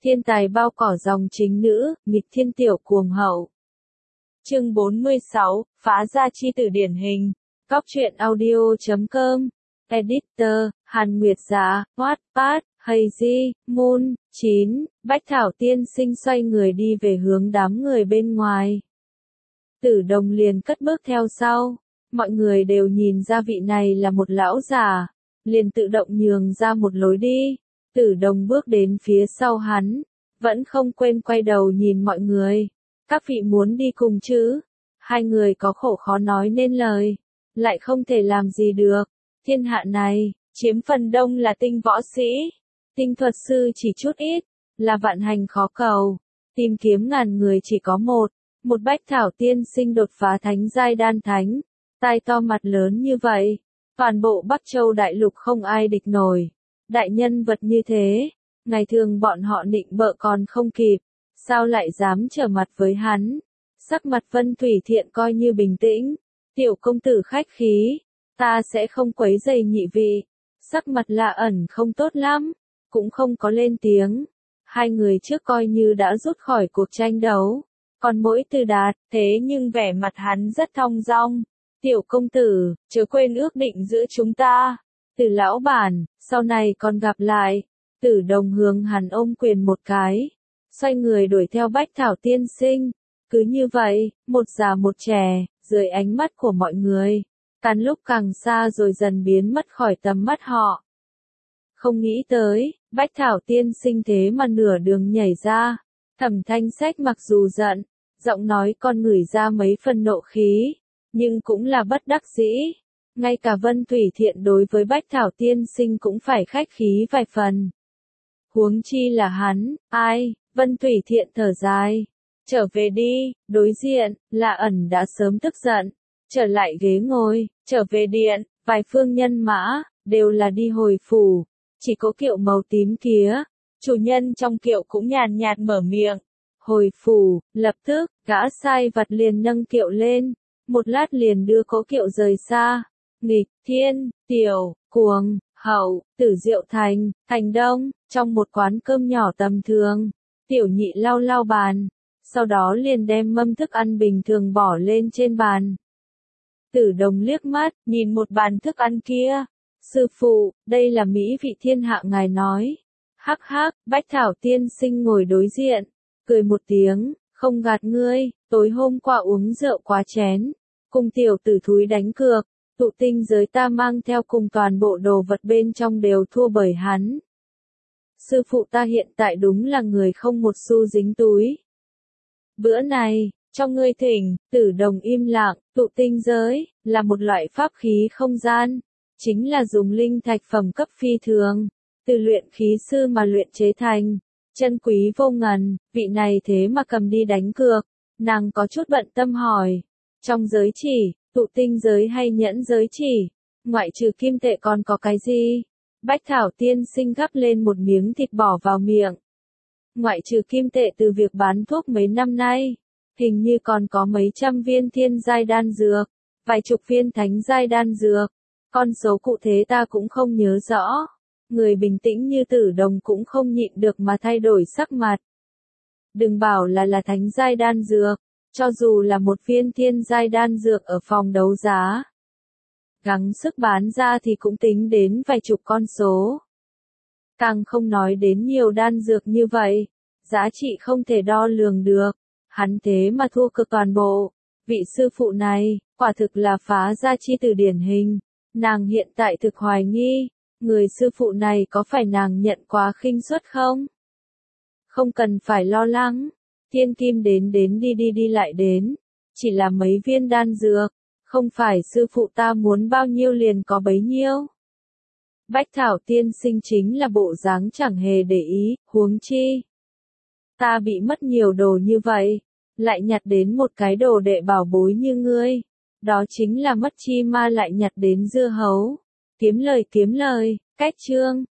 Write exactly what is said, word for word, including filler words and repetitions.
Thiên tài bao cỏ dòng chính nữ, nghịch thiên tiểu cuồng hậu. Chương bốn mươi sáu, phá ra chi tử điển hình. Góc truyện audio chấm com. Editor, Hàn Nguyệt Giá, Wattpad, Hazy, Moon, chín, Bách Thảo tiên sinh xoay người đi về hướng đám người bên ngoài. Tử Đồng liền cất bước theo sau. Mọi người đều nhìn ra vị này là một lão già, liền tự động nhường ra một lối đi. Tử Đồng bước đến phía sau hắn, vẫn không quên quay đầu nhìn mọi người. Các vị muốn đi cùng chứ? Hai người có khổ khó nói nên lời, lại không thể làm gì được. Thiên hạ này, chiếm phần đông là tinh võ sĩ, tinh thuật sư chỉ chút ít, là vạn hành khó cầu. Tìm kiếm ngàn người chỉ có một, một Bách Thảo tiên sinh đột phá thánh giai đan thánh, tai to mặt lớn như vậy, toàn bộ Bắc Châu đại lục không ai địch nổi. Đại nhân vật như thế, ngày thường bọn họ nịnh bợ còn không kịp, sao lại dám trở mặt với hắn? Sắc mặt Vân Thủy Thiện coi như bình tĩnh, tiểu công tử khách khí, ta sẽ không quấy rầy nhị vị. Sắc mặt Lạ Ẩn không tốt lắm, cũng không có lên tiếng. Hai người trước coi như đã rút khỏi cuộc tranh đấu, còn mỗi Từ Đạt, thế nhưng vẻ mặt hắn rất thong dong. Tiểu công tử, chớ quên ước định giữa chúng ta. Từ lão bản, sau này còn gặp lại. Tử Đồng hướng hắn ôm quyền một cái, xoay người đuổi theo Bách Thảo tiên sinh. Cứ như vậy, một già một trẻ, dưới ánh mắt của mọi người, càng lúc càng xa rồi dần biến mất khỏi tầm mắt họ. Không nghĩ tới, Bách Thảo tiên sinh thế mà nửa đường nhảy ra. Thẩm Thanh Sách mặc dù giận, giọng nói con ngửi ra mấy phần nộ khí, nhưng cũng là bất đắc dĩ. Ngay cả Vân Thủy Thiện đối với Bách Thảo tiên sinh cũng phải khách khí vài phần. Huống chi là hắn, ai? Vân Thủy Thiện thở dài. Trở về đi, đối diện, Lạ Ẩn đã sớm tức giận. Trở lại ghế ngồi, trở về điện, vài phương nhân mã, đều là đi hồi phủ. Chỉ có kiệu màu tím kia, chủ nhân trong kiệu cũng nhàn nhạt mở miệng. Hồi phủ, lập tức, gã sai vặt liền nâng kiệu lên. Một lát liền đưa cố kiệu rời xa. Nghịch thiên, tiểu, cuồng, hậu, Tử Diệu Thành, Thành Đông, trong một quán cơm nhỏ tầm thường. Tiểu nhị lau lau bàn, sau đó liền đem mâm thức ăn bình thường bỏ lên trên bàn. Tử Đồng liếc mắt, nhìn một bàn thức ăn kia. Sư phụ, đây là mỹ vị thiên hạ ngài nói. Hắc hắc, Bách Thảo tiên sinh ngồi đối diện, cười một tiếng, không gạt ngươi, tối hôm qua uống rượu quá chén, cùng tiểu tử thúi đánh cược, tụ tinh giới ta mang theo cùng toàn bộ đồ vật bên trong đều thua bởi hắn. Sư phụ ta hiện tại đúng là người không một xu dính túi. Bữa này, cho ngươi thỉnh. Tử Đồng im lặng. Tụ tinh giới là một loại pháp khí không gian, chính là dùng linh thạch phẩm cấp phi thường, từ luyện khí sư mà luyện chế thành, chân quý vô ngần. Vị này thế mà cầm đi đánh cược. Nàng có chút bận tâm hỏi, trong giới chỉ, tụ tinh giới hay nhẫn giới chỉ, ngoại trừ kim tệ còn có cái gì? Bách Thảo tiên sinh gắp lên một miếng thịt bỏ vào miệng. Ngoại trừ kim tệ từ việc bán thuốc mấy năm nay, hình như còn có mấy trăm viên thiên giai đan dược, vài chục viên thánh giai đan dược. Con số cụ thể ta cũng không nhớ rõ. Người bình tĩnh như Tử Đồng cũng không nhịn được mà thay đổi sắc mặt. Đừng bảo là là thánh giai đan dược, cho dù là một viên thiên giai đan dược ở phòng đấu giá, gắng sức bán ra thì cũng tính đến vài chục con số. Càng không nói đến nhiều đan dược như vậy, giá trị không thể đo lường được. Hắn thế mà thua cực toàn bộ. Vị sư phụ này, quả thực là phá ra chi tử điển hình. Nàng hiện tại thực hoài nghi, người sư phụ này có phải nàng nhận quá khinh suất không? Không cần phải lo lắng, thiên kim đến đến đi đi đi lại đến, chỉ là mấy viên đan dược, không phải sư phụ ta muốn bao nhiêu liền có bấy nhiêu. Bách Thảo tiên sinh chính là bộ dáng chẳng hề để ý, huống chi. Ta bị mất nhiều đồ như vậy, lại nhặt đến một cái đồ đệ bảo bối như ngươi. Đó chính là mất chi ma lại nhặt đến dưa hấu. Kiếm lời kiếm lời, cách chương.